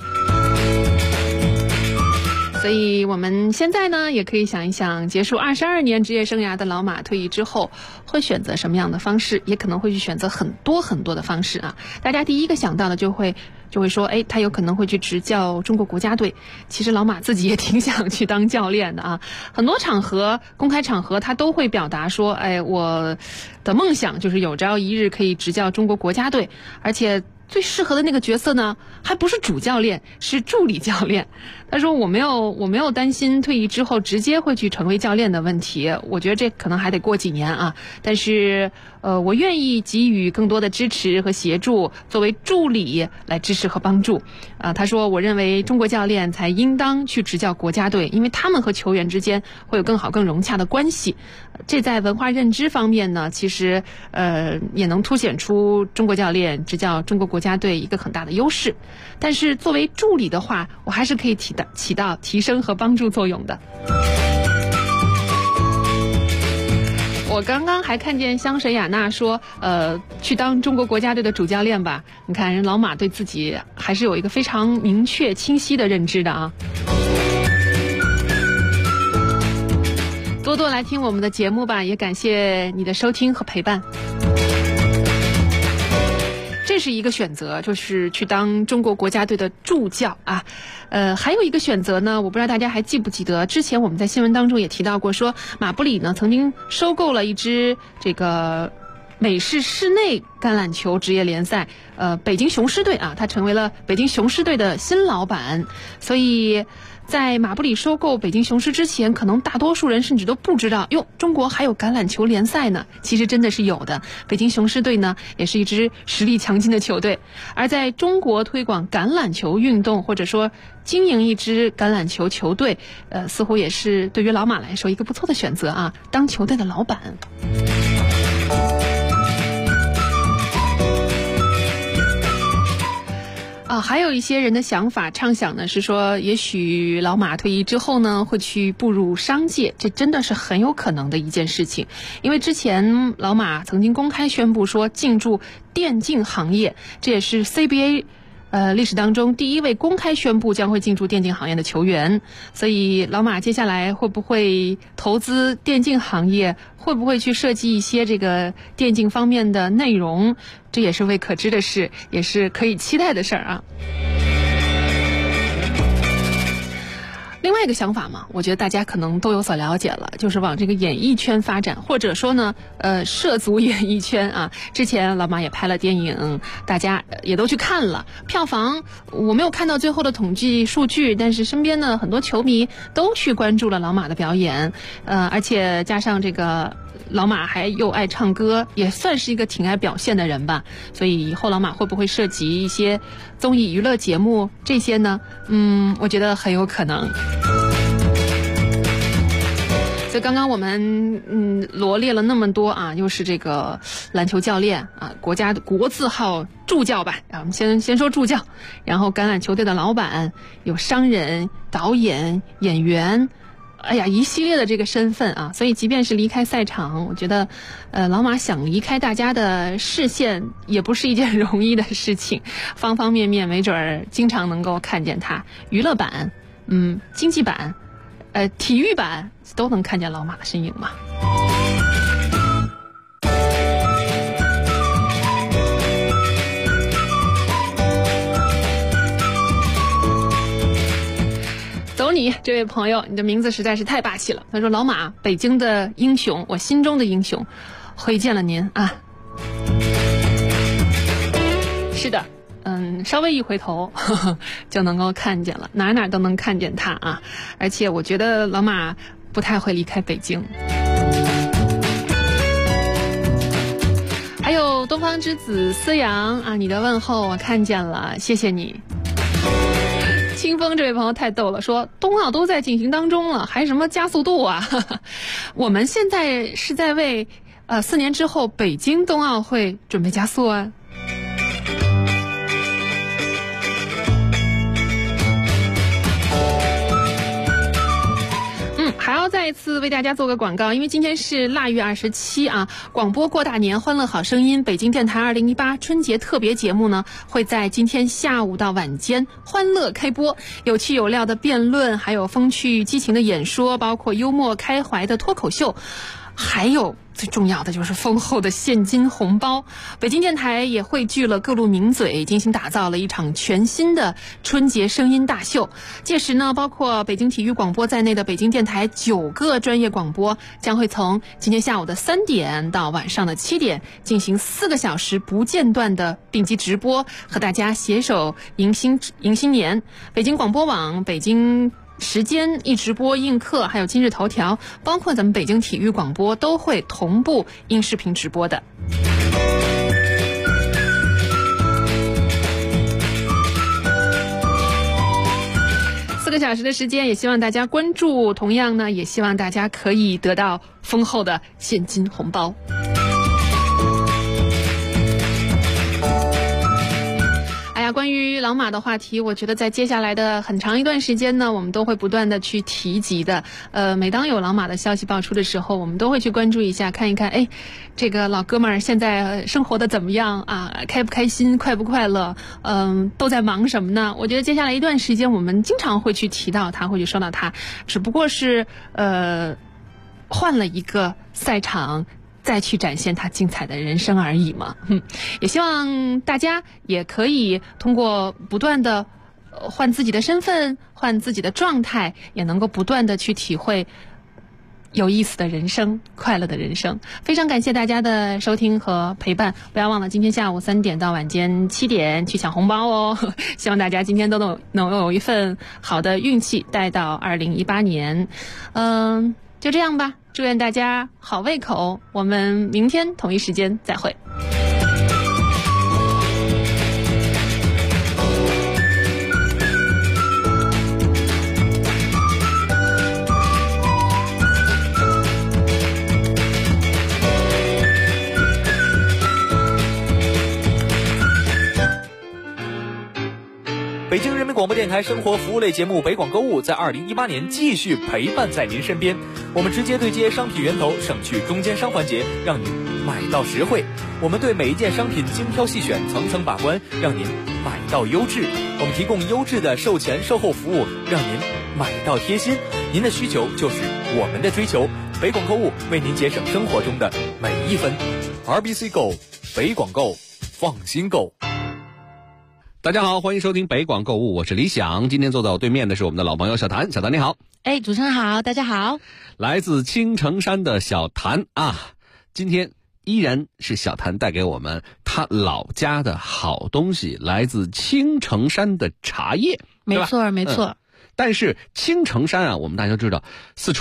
所以我们现在呢，也可以想一想，结束22年职业生涯的老马退役之后会选择什么样的方式，也可能会去选择很多很多的方式啊。大家第一个想到的就会说，他有可能会去执教中国国家队。其实老马自己也挺想去当教练的啊，很多场合、公开场合他都会表达说，我的梦想就是有朝一日可以执教中国国家队，而且最适合的那个角色呢，还不是主教练，是助理教练。他说我没有担心退役之后直接会去成为教练的问题，我觉得这可能还得过几年啊。但是我愿意给予更多的支持和协助，作为助理来支持和帮助。他说我认为中国教练才应当去执教国家队，因为他们和球员之间会有更好更融洽的关系。这在文化认知方面呢，其实也能凸显出中国教练执教中国国家队一个很大的优势。但是作为助理的话，我还是可以起到提升和帮助作用的。我刚刚还看见香水雅娜说去当中国国家队的主教练吧。你看人老马对自己还是有一个非常明确清晰的认知的啊。多多来听我们的节目吧，也感谢你的收听和陪伴。这是一个选择，就是去当中国国家队的助教啊。还有一个选择呢，我不知道大家还记不记得，之前我们在新闻当中也提到过，说马布里呢曾经收购了一支这个美式室内橄榄球职业联赛，北京雄狮队啊，他成为了北京雄狮队的新老板。所以在马布里收购北京雄狮之前，可能大多数人甚至都不知道，中国还有橄榄球联赛呢。其实真的是有的。北京雄狮队呢，也是一支实力强劲的球队。而在中国推广橄榄球运动，或者说经营一支橄榄球球队，似乎也是对于老马来说一个不错的选择啊，当球队的老板。还有一些人的想法畅想呢，是说也许老马退役之后呢，会去步入商界，这真的是很有可能的一件事情。因为之前老马曾经公开宣布说进驻电竞行业，这也是 CBA历史当中第一位公开宣布将会进驻电竞行业的球员。所以老马接下来会不会投资电竞行业，会不会去设计一些这个电竞方面的内容，这也是未可知的事，也是可以期待的事儿啊。另外一个想法嘛，我觉得大家可能都有所了解了，就是往这个演艺圈发展，或者说呢涉足演艺圈啊。之前老马也拍了电影，大家也都去看了，票房我没有看到最后的统计数据，但是身边呢很多球迷都去关注了老马的表演，而且加上这个老马还又爱唱歌，也算是一个挺爱表现的人吧。所以以后老马会不会涉及一些综艺娱乐节目这些呢？我觉得很有可能。所所以刚刚我们罗列了那么多啊，又是这个篮球教练啊，国家的国字号助教吧，我们先说助教，然后橄榄球队的老板，有商人、导演、演员。哎呀，一系列的这个身份啊，所以即便是离开赛场，我觉得，老马想离开大家的视线，也不是一件容易的事情。方方面面，没准儿经常能够看见他。娱乐版，经济版，体育版都能看见老马的身影嘛。走你这位朋友，你的名字实在是太霸气了。他说：“老马，北京的英雄，我心中的英雄，会见了您啊。”是的，稍微一回头就能够看见了，哪哪都能看见他啊。而且我觉得老马不太会离开北京。还有东方之子思阳啊，你的问候我看见了，谢谢你。清风这位朋友太逗了，说冬奥都在进行当中了，还什么加速度啊？我们现在是在为4年之后北京冬奥会准备加速啊。还要再一次为大家做个广告，因为今天是腊月27啊，广播过大年，欢乐好声音北京电台2018春节特别节目呢，会在今天下午到晚间欢乐开播，有趣有料的辩论，还有风趣激情的演说，包括幽默开怀的脱口秀，还有最重要的就是丰厚的现金红包。北京电台也汇聚了各路名嘴，精心打造了一场全新的春节声音大秀。届时呢，包括北京体育广播在内的北京电台9个专业广播将会从今天下午的3点到晚上的7点进行4个小时不间断的并机直播，和大家携手迎新年。北京广播网、北京时间一直播映客，还有今日头条，包括咱们北京体育广播都会同步音视频直播的。4个小时的时间，也希望大家关注，同样呢，也希望大家可以得到丰厚的现金红包。关于老马的话题，我觉得在接下来的很长一段时间呢，我们都会不断的去提及的。每当有老马的消息爆出的时候，我们都会去关注一下，看一看，哎，这个老哥们儿现在生活的怎么样啊？开不开心？快不快乐？都在忙什么呢？我觉得接下来一段时间，我们经常会去提到他，会去说到他，只不过是换了一个赛场，再去展现他精彩的人生而已嘛。也希望大家也可以通过不断的换自己的身份，换自己的状态，也能够不断的去体会有意思的人生，快乐的人生。非常感谢大家的收听和陪伴，不要忘了今天下午3点到晚间7点去抢红包哦。希望大家今天都能有一份好的运气带到2018年。就这样吧，祝愿大家好胃口，我们明天同一时间再会。 北京人民广播电台生活服务类节目北广购物在2018年继续陪伴在您身边，我们直接对接商品源头，省去中间商环节，让您买到实惠。我们对每一件商品精挑细选，层层把关，让您买到优质。我们提供优质的售前售后服务，让您买到贴心。您的需求就是我们的追求，北广购物为您节省生活中的每一分。RBC Go， 北广购，放心购。 大家好，欢迎收听北广购物，我是李想。今天坐在我对面的是我们的老朋友小谭，小谭你好。 主持人好，大家好。 来自青城山的小谭啊，今天依然是小谭带给我们他老家的好东西，来自青城山的茶叶。 没错没错。 但是青城山啊，我们大家知道四川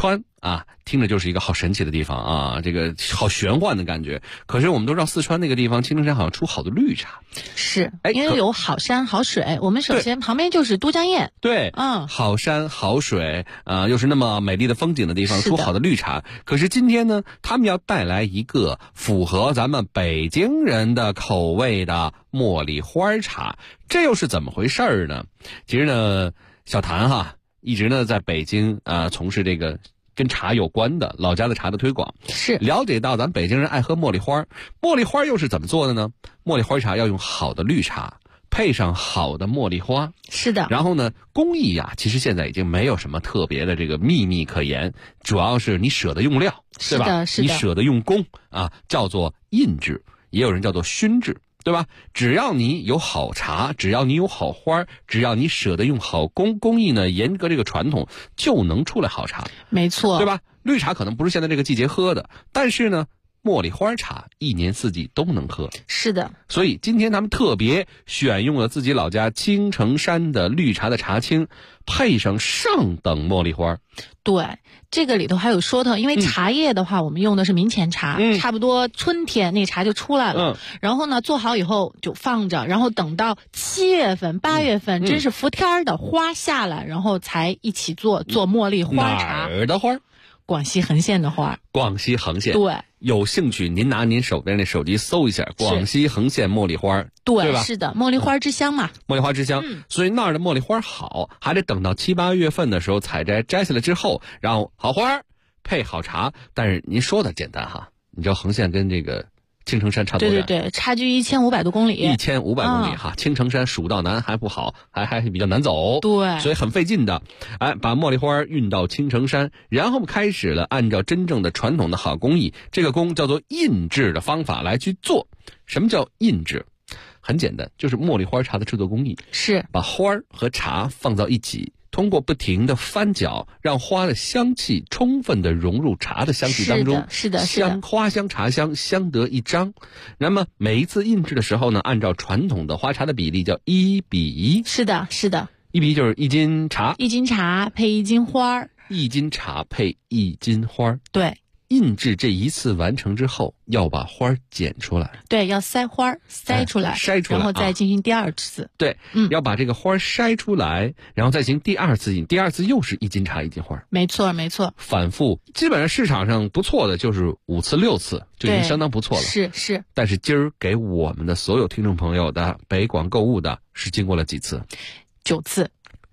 啊，听着就是一个好神奇的地方啊，这个好玄幻的感觉。可是我们都知道四川那个地方青城山好像出好的绿茶， 是因为有好山好水。我们首先旁边就是都江堰， 对，好山好水又是那么美丽的风景的地方，出好的绿茶。可是今天呢，他们要带来一个符合咱们北京人的口味的茉莉花茶，这又是怎么回事呢？其实呢，小谭哈一直呢在北京从事这个跟茶有关的老家的茶的推广， 是了解到咱北京人爱喝茉莉花，茉莉花又是怎么做的呢？茉莉花茶要用好的绿茶，配上好的茉莉花， 是的。 然后呢，工艺呀，其实现在已经没有什么特别的这个秘密可言，主要是你舍得用料，对吧？ 是的， 你舍得用工啊，叫做印制，也有人叫做熏制。对吧？只要你有好茶，只要你有好花，只要你舍得用好工艺呢，严格这个传统，就能出来好茶。 没错， 对吧？绿茶可能不是现在这个季节喝的，但是呢，茉莉花茶一年四季都能喝。 是的， 所以今天他们特别选用了自己老家青城山的绿茶的茶青，配上上等茉莉花。 对，这个里头还有说头，因为茶叶的话，我们用的是明前茶，差不多春天那茶就出来了。然后呢，做好以后就放着，然后等到7月份、8月份，真是伏天的花下来，然后才一起做茉莉花茶。 哪儿的花？ 广西横县的花。 广西横县。 对。 有兴趣您拿您手边的手机搜一下广西横县茉莉花，对吧？ 是的，茉莉花之乡嘛。 茉莉花之乡，所以那儿的茉莉花好，还得等到7、8月份的时候采摘下来之后，然后好花配好茶。但是您说的简单哈，你知道横县跟这个青城山差多远？ 对，差距1500多公里。 1500公里哈，青城山蜀道难还不好，还比较难走， 对， 所以很费劲的。把茉莉花运到青城山，然后开始了按照真正的传统的好工艺，这个工叫做印制的方法来去做。什么叫印制？很简单，就是茉莉花茶的制作工艺是把花和茶放到一起。通过不停的翻搅，让花的香气充分的融入茶的香气当中， 是的， 花香茶香相得益彰。那么每一次印制的时候呢，按照传统的花茶的比例叫1比1。 是的 ，1比1就是1斤茶 ，1斤茶配1斤花 ，1斤茶配1斤花。 对。 印制这一次完成之后，要把花剪出来。 对，要筛花筛出来，然后再进行第二次。 对，要把这个花筛出来，然后再进行第二次印。第二次又是1斤茶1斤花。 没错。 反复，基本上市场上不错的就是5次6次就已经相当不错了。 是。 但是今儿给我们的所有听众朋友的北广购物的是经过了几次 ？9次。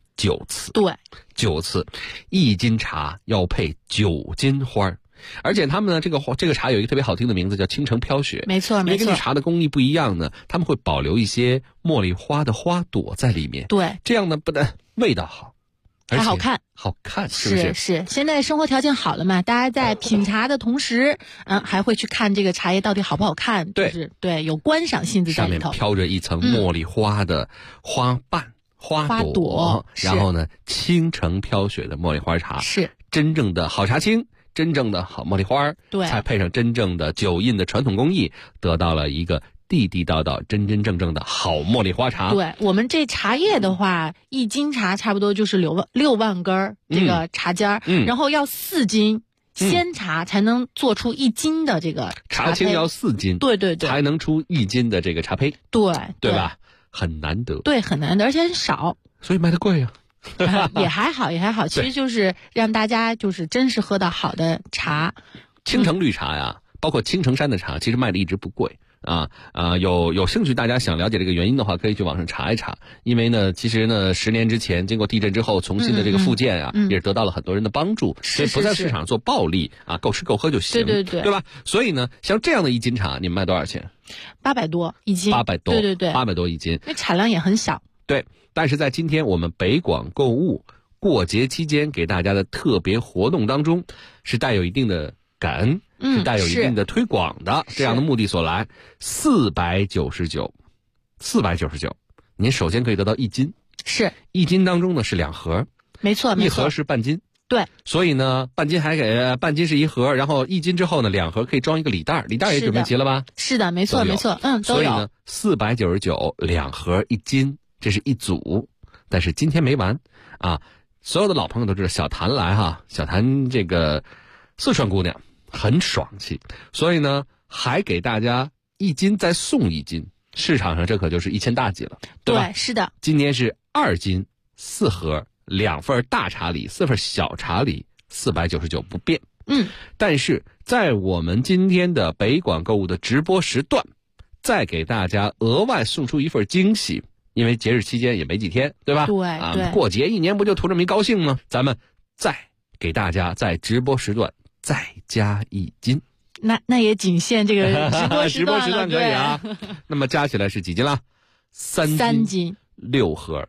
9次。 对 ，9次，1斤茶要配9斤花。而且他们呢，这个茶有一个特别好听的名字，叫青城飘雪。 没错。 因为根据茶的工艺不一样呢，他们会保留一些茉莉花的花朵在里面。 对， 这样呢不但味道好， 还好看， 是不是？ 是。现在生活条件好了嘛，大家在品茶的同时，还会去看这个茶叶到底好不好看。对，有观赏性质在里头。 上面飘着一层茉莉花的花瓣、花朵，然后呢，青城飘雪的茉莉花茶是真正的好茶青。真正的好茉莉花， 对， 才配上真正的酒印的传统工艺，得到了一个地地道道、真真正正的好茉莉花茶。 对，我们这茶叶的话，1斤茶差不多就是6万根这个茶尖然后要4斤鲜茶才能做出1斤的这个茶青，要4斤， 对， 才能出1斤的这个茶胚，对吧？很难得， 对，很难得，而且很少， 所以卖的贵啊。 也还好，其实就是让大家就是真是喝到好的茶。 青城绿茶呀，包括青城山的茶，其实卖的一直不贵有兴趣大家想了解这个原因的话，可以去网上查一查。因为呢，其实呢，10年之前经过地震之后重新的这个复建也是得到了很多人的帮助，所以不在市场做暴利够吃够喝就行， 对吧？所以呢，像这样的1斤茶，你们卖多少钱 ？800多1斤 ，800多， 对 ，800多1斤， 因为产量也很小。 对。但是在今天我们北广购物过节期间给大家的特别活动当中，是带有一定的感恩，是带有一定的推广的这样的目的所来。499，您首先可以得到1斤， 是 1斤当中呢是2盒， 没错 ，1盒是半斤， 对， 所以呢半斤是1盒，然后1斤之后呢2盒可以装一个礼袋，礼袋也准备齐了吧？ 是的，没错，都有。 所以呢499，2盒1斤。这是一组，但是今天没完所有的老朋友都知道，小谭来小谭这个四川姑娘很爽气，所以呢还给大家1斤再送1斤，市场上这可就是1000大几了，对吧？ 对，是的。 今天是2斤4盒，2份大茶礼，4份小茶礼，499不变。但是在我们今天的北广购物的直播时段，再给大家额外送出一份惊喜，因为节日期间也没几天，对吧？ 对， 过节1年不就图这么一高兴吗？咱们再给大家在直播时段再加1斤。 那也仅限这个直播时段可以啊。那么加起来是几斤了？3斤。6盒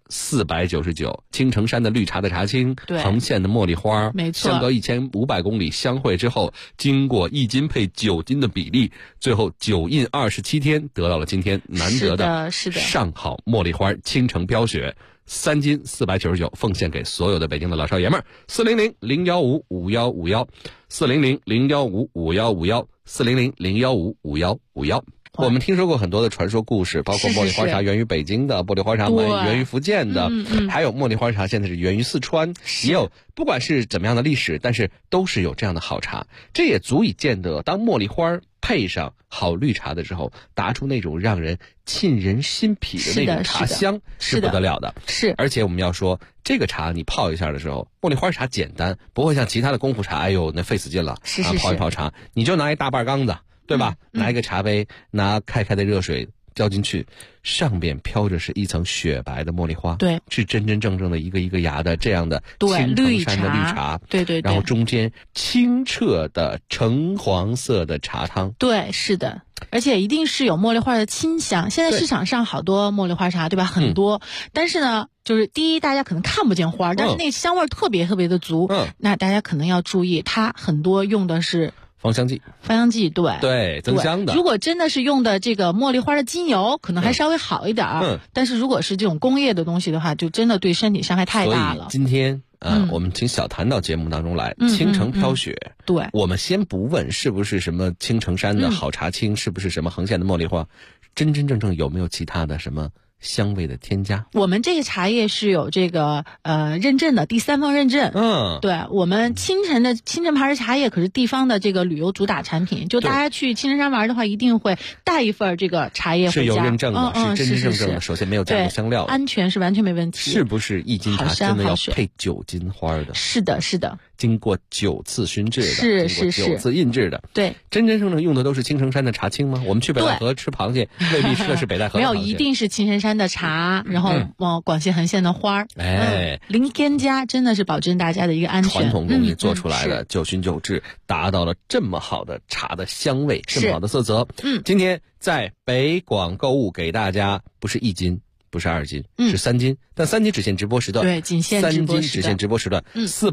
499，青城山的绿茶的茶青，横线的茉莉花， 没错， 相隔1500公里相会之后，经过1斤配9斤的比例，最后9印27天，得到了今天难得的上好茉莉花青城飘雪，3斤499，奉献给所有的北京的老少爷们儿。400-015-5151，400-015-5151，400-015-5151。我们听说过很多的传说故事，包括茉莉花茶源于北京的，茉莉花茶源于福建的，还有茉莉花茶现在是源于四川，也有不管是怎么样的历史，但是都是有这样的好茶。这也足以见得，当茉莉花配上好绿茶的时候，达出那种让人沁人心脾的那种茶香，是不得了的。 是， 而且我们要说，这个茶你泡一下的时候，茉莉花茶简单，不会像其他的功夫茶，哎呦那费死劲了。泡一泡茶，你就拿一大半缸子。对吧？拿一个茶杯，拿开的热水浇进去，上边飘着是一层雪白的茉莉花， 对， 是真真正正的一个一个芽的这样的青城山的绿茶， 对， 然后中间清澈的橙黄色的茶汤， 对，是的。而且一定是有茉莉花的清香。现在市场上好多茉莉花茶，对吧？很多，但是呢，就是第一，大家可能看不见花，但是那香味特别特别的足。那大家可能要注意，它很多用的是芳香剂，对，增香的。 如果真的是用的这个茉莉花的精油，可能还稍微好一点但是如果是这种工业的东西的话，就真的对身体伤害太大了。 所以今天我们请小谭到节目当中来，青城飘雪。 对， 我们先不问是不是什么青城山的好茶青，是不是什么横线的茉莉花，真真正正有没有其他的什么香味的添加？ 我们这个茶叶是有这个认证的，第3方认证。对，我们青城牌的茶叶可是地方的这个旅游主打产品，就大家去青城山玩的话，一定会带一份这个茶叶回家， 是有认证的，是真真正正的。首先没有加入香料， 安全是完全没问题。 是不是1斤茶真的要配9斤花的？ 是的，是的。 经过9次熏制的， 是 9次印制的， 对， 真真正正用的都是青城山的茶青吗？我们去北戴河吃螃蟹，未必吃的是北戴河的螃蟹。 没有，一定是青城山的茶，然后广西横线的花零添加，真的是保证大家的一个安全。 传统东西做出来的，9熏9制，达到了这么好的茶的香味，这么好的色泽。今天在北广购物给大家不是1斤。不是2斤，是3斤，但3斤只限直播时段， 对，仅限直播时段，3斤只限直播时段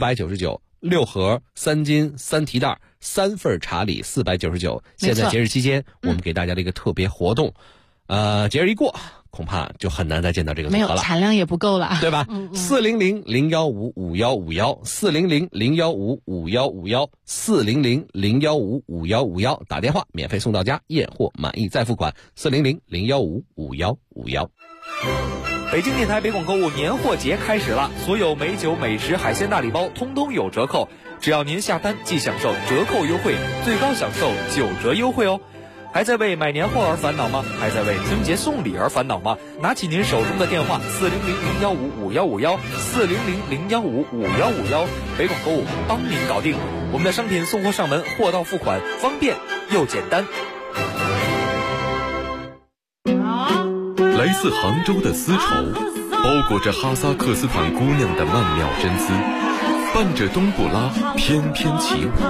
，499，6盒3斤3提袋3份茶礼499。现在节日期间，我们给大家的一个特别活动，节日一过，恐怕就很难再见到这个组合了， 没有产量也不够了， 对吧？400-015-5151，400-015-5151，400-015-5151，打电话免费送到家，验货满意再付款，400-015-5151。 北京电台北广购物年货节开始了，所有美酒美食海鲜大礼包通通有折扣，只要您下单即享受折扣优惠，最高享受9折优惠哦。还在为买年货而烦恼吗？还在为春节送礼而烦恼吗？拿起您手中的电话，400-015-5151，400-015-5151，北广购物帮您搞定。我们的商品送货上门，货到付款，方便又简单。 来自杭州的丝绸，包裹着哈萨克斯坦姑娘的曼妙真姿，伴着冬不拉翩翩起舞。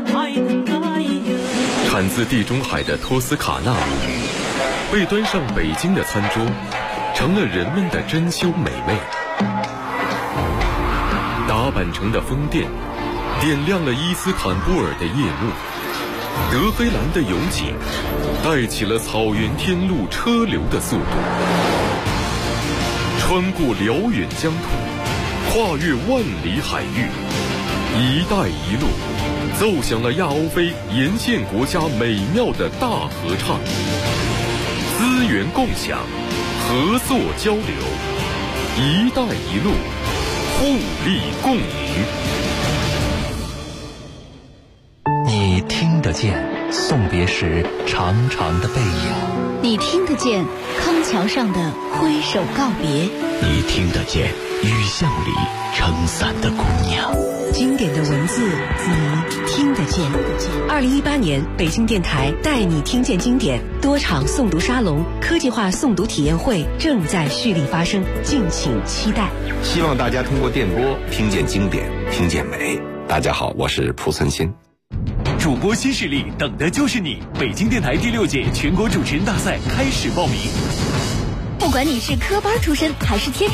产自地中海的托斯卡纳舞，被端上北京的餐桌，成了人们的珍馐美味。打扮成的宫殿，点亮了伊斯坦布尔的夜幕。德黑兰的勇景，带起了草原天路车流的速度。穿过辽远疆土，跨越万里海域，一带一路奏响了亚欧非沿线国家美妙的大合唱，资源共享，合作交流，一带一路，互利共赢。 得见送别时长长的背影， 你听得见康桥上的挥手告别， 你听得见雨巷里撑伞的姑娘。 经典的文字，你听得见。2018年北京电台带你听见经典多场诵读沙龙、科技化诵读体验会正在蓄力发生，敬请期待。 希望大家通过电波听见经典，听见美。大家好，我是蒲存昕。 主播新势力，等的就是你！北京电台第6届全国主持人大赛开始报名。 不管你是科班出身还是天